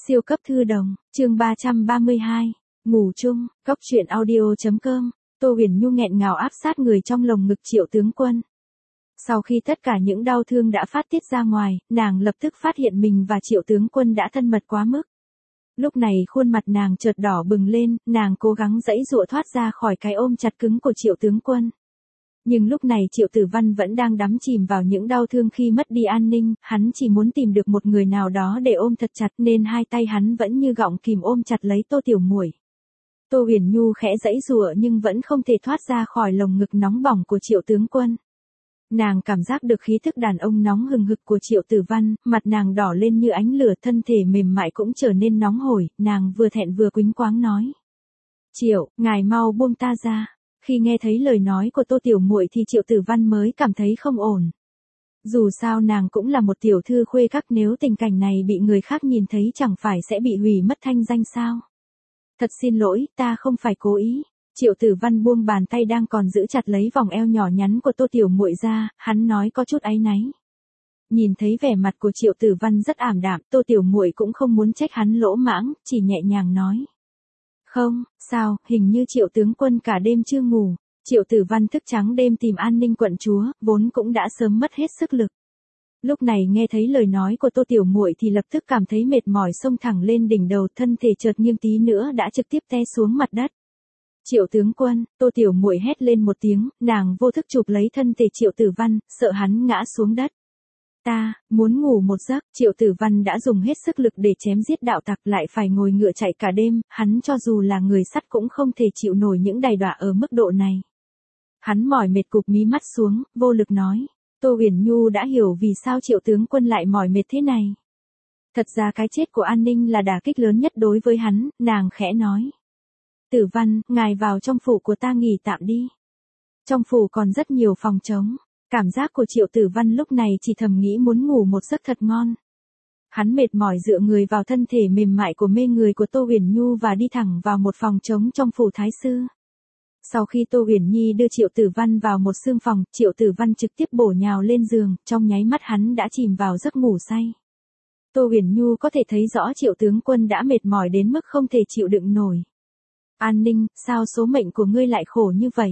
Siêu cấp thư đồng, chương 332, ngủ chung, Cóc truyện audio.com, Tô Huyền Nhu nghẹn ngào áp sát người trong lồng ngực Triệu tướng quân. Sau khi tất cả những đau thương đã phát tiết ra ngoài, nàng lập tức phát hiện mình và Triệu tướng quân đã thân mật quá mức. Lúc này khuôn mặt nàng chợt đỏ bừng lên, nàng cố gắng giãy giụa thoát ra khỏi cái ôm chặt cứng của Triệu tướng quân. Nhưng lúc này Triệu Tử Văn vẫn đang đắm chìm vào những đau thương khi mất đi An Ninh, hắn chỉ muốn tìm được một người nào đó để ôm thật chặt nên hai tay hắn vẫn như gọng kìm ôm chặt lấy Tô Tiểu Muội. Tô Huyền Nhu khẽ giãy giụa nhưng vẫn không thể thoát ra khỏi lồng ngực nóng bỏng của Triệu tướng quân. Nàng cảm giác được khí thức đàn ông nóng hừng hực của Triệu Tử Văn, mặt nàng đỏ lên như ánh lửa, thân thể mềm mại cũng trở nên nóng hổi, nàng vừa thẹn vừa quýnh quáng nói: "Triệu, ngài mau buông ta ra." Khi nghe thấy lời nói của Tô Tiểu Muội thì Triệu Tử Văn mới cảm thấy không ổn. Dù sao nàng cũng là một tiểu thư khuê các, nếu tình cảnh này bị người khác nhìn thấy chẳng phải sẽ bị hủy mất thanh danh sao? "Thật xin lỗi, ta không phải cố ý." Triệu Tử Văn buông bàn tay đang còn giữ chặt lấy vòng eo nhỏ nhắn của Tô Tiểu Muội ra, hắn nói có chút áy náy. Nhìn thấy vẻ mặt của Triệu Tử Văn rất ảm đạm, Tô Tiểu Muội cũng không muốn trách hắn lỗ mãng, chỉ nhẹ nhàng nói: "Không, sao, hình như Triệu tướng quân cả đêm chưa ngủ." Triệu Tử Văn thức trắng đêm tìm An Ninh quận chúa, vốn cũng đã sớm mất hết sức lực. Lúc này nghe thấy lời nói của Tô Tiểu Muội thì lập tức cảm thấy mệt mỏi xông thẳng lên đỉnh đầu, thân thể chợt nghiêng tí nữa đã trực tiếp té xuống mặt đất. "Triệu tướng quân!" Tô Tiểu Muội hét lên một tiếng, nàng vô thức chụp lấy thân thể Triệu Tử Văn, sợ hắn ngã xuống đất. "Ta muốn ngủ một giấc." Triệu Tử Văn đã dùng hết sức lực để chém giết đạo tặc, lại phải ngồi ngựa chạy cả đêm, hắn cho dù là người sắt cũng không thể chịu nổi những đày đọa ở mức độ này. Hắn mỏi mệt cụp mí mắt xuống, vô lực nói. Tô Huyền Nhu đã hiểu vì sao Triệu tướng quân lại mỏi mệt thế này. Thật ra cái chết của An Ninh là đả kích lớn nhất đối với hắn, nàng khẽ nói: "Tử Văn, ngài vào trong phủ của ta nghỉ tạm đi. Trong phủ còn rất nhiều phòng trống." Cảm giác của Triệu Tử Văn lúc này chỉ thầm nghĩ muốn ngủ một giấc thật ngon. Hắn mệt mỏi dựa người vào thân thể mềm mại của mê người của Tô Huyền Nhu và đi thẳng vào một phòng trống trong phủ thái sư. Sau khi Tô Huyền Nhi đưa Triệu Tử Văn vào một xương phòng, Triệu Tử Văn trực tiếp bổ nhào lên giường, trong nháy mắt hắn đã chìm vào giấc ngủ say. Tô Huyền Nhu có thể thấy rõ Triệu tướng quân đã mệt mỏi đến mức không thể chịu đựng nổi. "An Ninh, sao số mệnh của ngươi lại khổ như vậy?"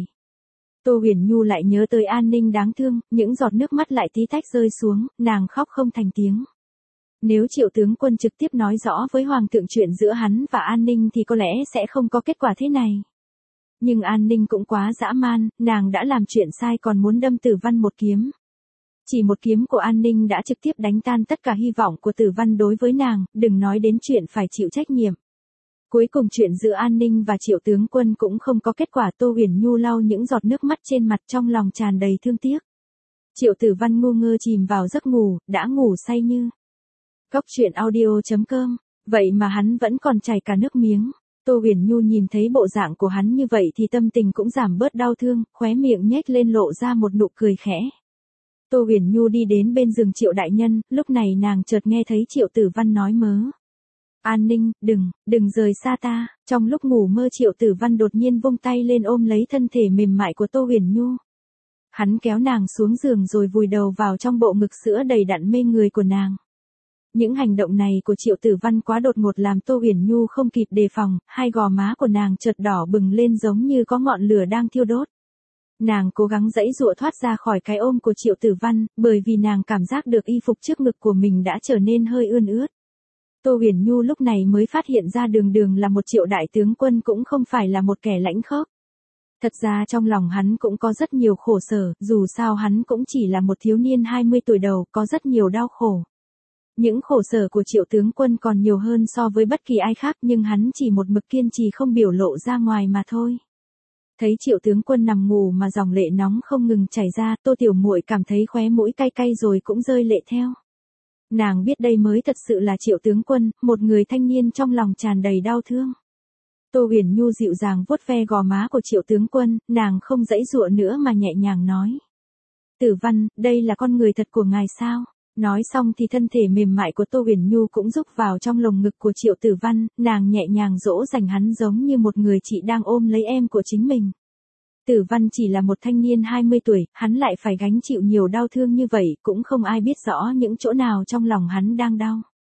Tô Huyền Nhu lại nhớ tới An Ninh đáng thương, những giọt nước mắt lại tí tách rơi xuống, nàng khóc không thành tiếng. Nếu Triệu tướng quân trực tiếp nói rõ với Hoàng thượng chuyện giữa hắn và An Ninh thì có lẽ sẽ không có kết quả thế này. Nhưng An Ninh cũng quá dã man, nàng đã làm chuyện sai còn muốn đâm Tử Văn một kiếm. Chỉ một kiếm của An Ninh đã trực tiếp đánh tan tất cả hy vọng của Tử Văn đối với nàng, đừng nói đến chuyện phải chịu trách nhiệm. Cuối cùng chuyện giữa An Ninh và Triệu tướng quân cũng không có kết quả. Tô Huyền Nhu lau những giọt nước mắt trên mặt, trong lòng tràn đầy thương tiếc. Triệu Tử Văn ngu ngơ chìm vào giấc ngủ, đã ngủ say như. Cóc truyện audio.com, vậy mà hắn vẫn còn chảy cả nước miếng. Tô Huyền Nhu nhìn thấy bộ dạng của hắn như vậy thì tâm tình cũng giảm bớt đau thương, khóe miệng nhếch lên lộ ra một nụ cười khẽ. Tô Huyền Nhu đi đến bên giường Triệu đại nhân, lúc này nàng chợt nghe thấy Triệu Tử Văn nói mớ: "An Ninh, đừng rời xa ta." Trong lúc ngủ mơ Triệu Tử Văn đột nhiên vung tay lên ôm lấy thân thể mềm mại của Tô Huyền Nhu. Hắn kéo nàng xuống giường rồi vùi đầu vào trong bộ ngực sữa đầy đặn mê người của nàng. Những hành động này của Triệu Tử Văn quá đột ngột làm Tô Huyền Nhu không kịp đề phòng, hai gò má của nàng chợt đỏ bừng lên giống như có ngọn lửa đang thiêu đốt. Nàng cố gắng giãy giụa thoát ra khỏi cái ôm của Triệu Tử Văn, bởi vì nàng cảm giác được y phục trước ngực của mình đã trở nên hơi ươn ướt. Tô Huyền Nhu lúc này mới phát hiện ra đường đường là một Triệu đại tướng quân cũng không phải là một kẻ lãnh khốc. Thật ra trong lòng hắn cũng có rất nhiều khổ sở, dù sao hắn cũng chỉ là một thiếu niên 20 tuổi đầu, có rất nhiều đau khổ. Những khổ sở của Triệu tướng quân còn nhiều hơn so với bất kỳ ai khác, nhưng hắn chỉ một mực kiên trì không biểu lộ ra ngoài mà thôi. Thấy Triệu tướng quân nằm ngủ mà dòng lệ nóng không ngừng chảy ra, Tô Tiểu Muội cảm thấy khóe mũi cay cay rồi cũng rơi lệ theo. Nàng biết đây mới thật sự là Triệu tướng quân, một người thanh niên trong lòng tràn đầy đau thương. Tô Huyền Nhu dịu dàng vuốt ve gò má của Triệu tướng quân, nàng không giãy giụa nữa mà nhẹ nhàng nói: "Tử Văn, đây là con người thật của ngài sao?" Nói xong thì thân thể mềm mại của Tô Huyền Nhu cũng rúc vào trong lồng ngực của Triệu Tử Văn, nàng nhẹ nhàng dỗ dành hắn giống như một người chị đang ôm lấy em của chính mình. Tử Văn chỉ là một thanh niên 20 tuổi, hắn lại phải gánh chịu nhiều đau thương như vậy, cũng không ai biết rõ những chỗ nào trong lòng hắn đang đau.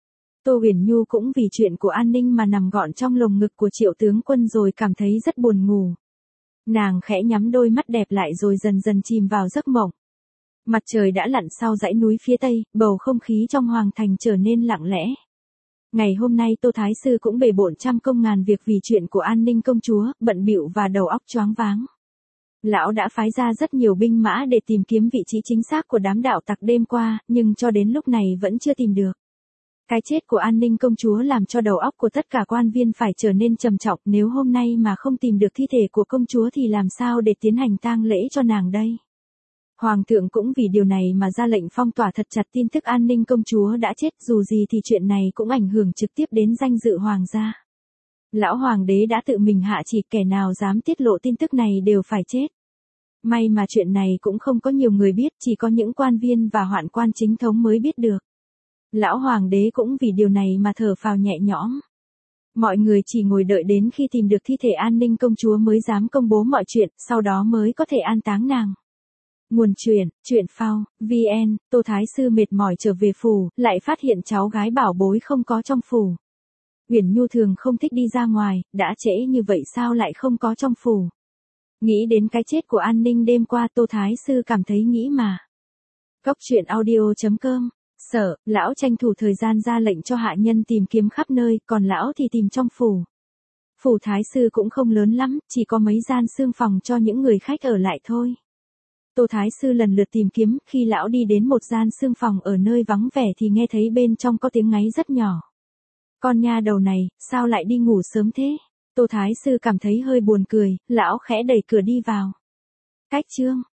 Tô Huyền Nhu cũng vì chuyện của An Ninh mà nằm gọn trong lồng ngực của Triệu tướng quân rồi cảm thấy rất buồn ngủ. Nàng khẽ nhắm đôi mắt đẹp lại rồi dần dần chìm vào giấc mộng. Mặt trời đã lặn sau dãy núi phía tây, bầu không khí trong hoàng thành trở nên lặng lẽ. Ngày hôm nay Tô Thái Sư cũng bề bộn trăm công ngàn việc vì chuyện của An Ninh công chúa, bận bịu và đầu óc choáng váng. Lão đã phái ra rất nhiều binh mã để tìm kiếm vị trí chính xác của đám đạo tặc đêm qua, nhưng cho đến lúc này vẫn chưa tìm được. Cái chết của An Ninh công chúa làm cho đầu óc của tất cả quan viên phải trở nên trầm trọng, nếu hôm nay mà không tìm được thi thể của công chúa thì làm sao để tiến hành tang lễ cho nàng đây? Hoàng thượng cũng vì điều này mà ra lệnh phong tỏa thật chặt tin tức An Ninh công chúa đã chết, dù gì thì chuyện này cũng ảnh hưởng trực tiếp đến danh dự hoàng gia. Lão hoàng đế đã tự mình hạ chỉ kẻ nào dám tiết lộ tin tức này đều phải chết. May mà chuyện này cũng không có nhiều người biết, chỉ có những quan viên và hoạn quan chính thống mới biết được. Lão hoàng đế cũng vì điều này mà thở phào nhẹ nhõm. Mọi người chỉ ngồi đợi đến khi tìm được thi thể An Ninh công chúa mới dám công bố mọi chuyện, sau đó mới có thể an táng nàng. Nguồn chuyện phao, VN, Tô Thái Sư mệt mỏi trở về phủ, lại phát hiện cháu gái bảo bối không có trong phủ. Uyển Nhu thường không thích đi ra ngoài, đã trễ như vậy sao lại không có trong phủ. Nghĩ đến cái chết của An Ninh đêm qua Tô Thái Sư cảm thấy nghĩ mà. Cốc truyện audio.com. Sợ, lão tranh thủ thời gian ra lệnh cho hạ nhân tìm kiếm khắp nơi, còn lão thì tìm trong phủ. Phủ Thái Sư cũng không lớn lắm, chỉ có mấy gian xương phòng cho những người khách ở lại thôi. Tô Thái Sư lần lượt tìm kiếm, khi lão đi đến một gian xương phòng ở nơi vắng vẻ thì nghe thấy bên trong có tiếng ngáy rất nhỏ. Con nha đầu này, sao lại đi ngủ sớm thế? Tô Thái Sư cảm thấy hơi buồn cười, lão khẽ đẩy cửa đi vào. Cách chương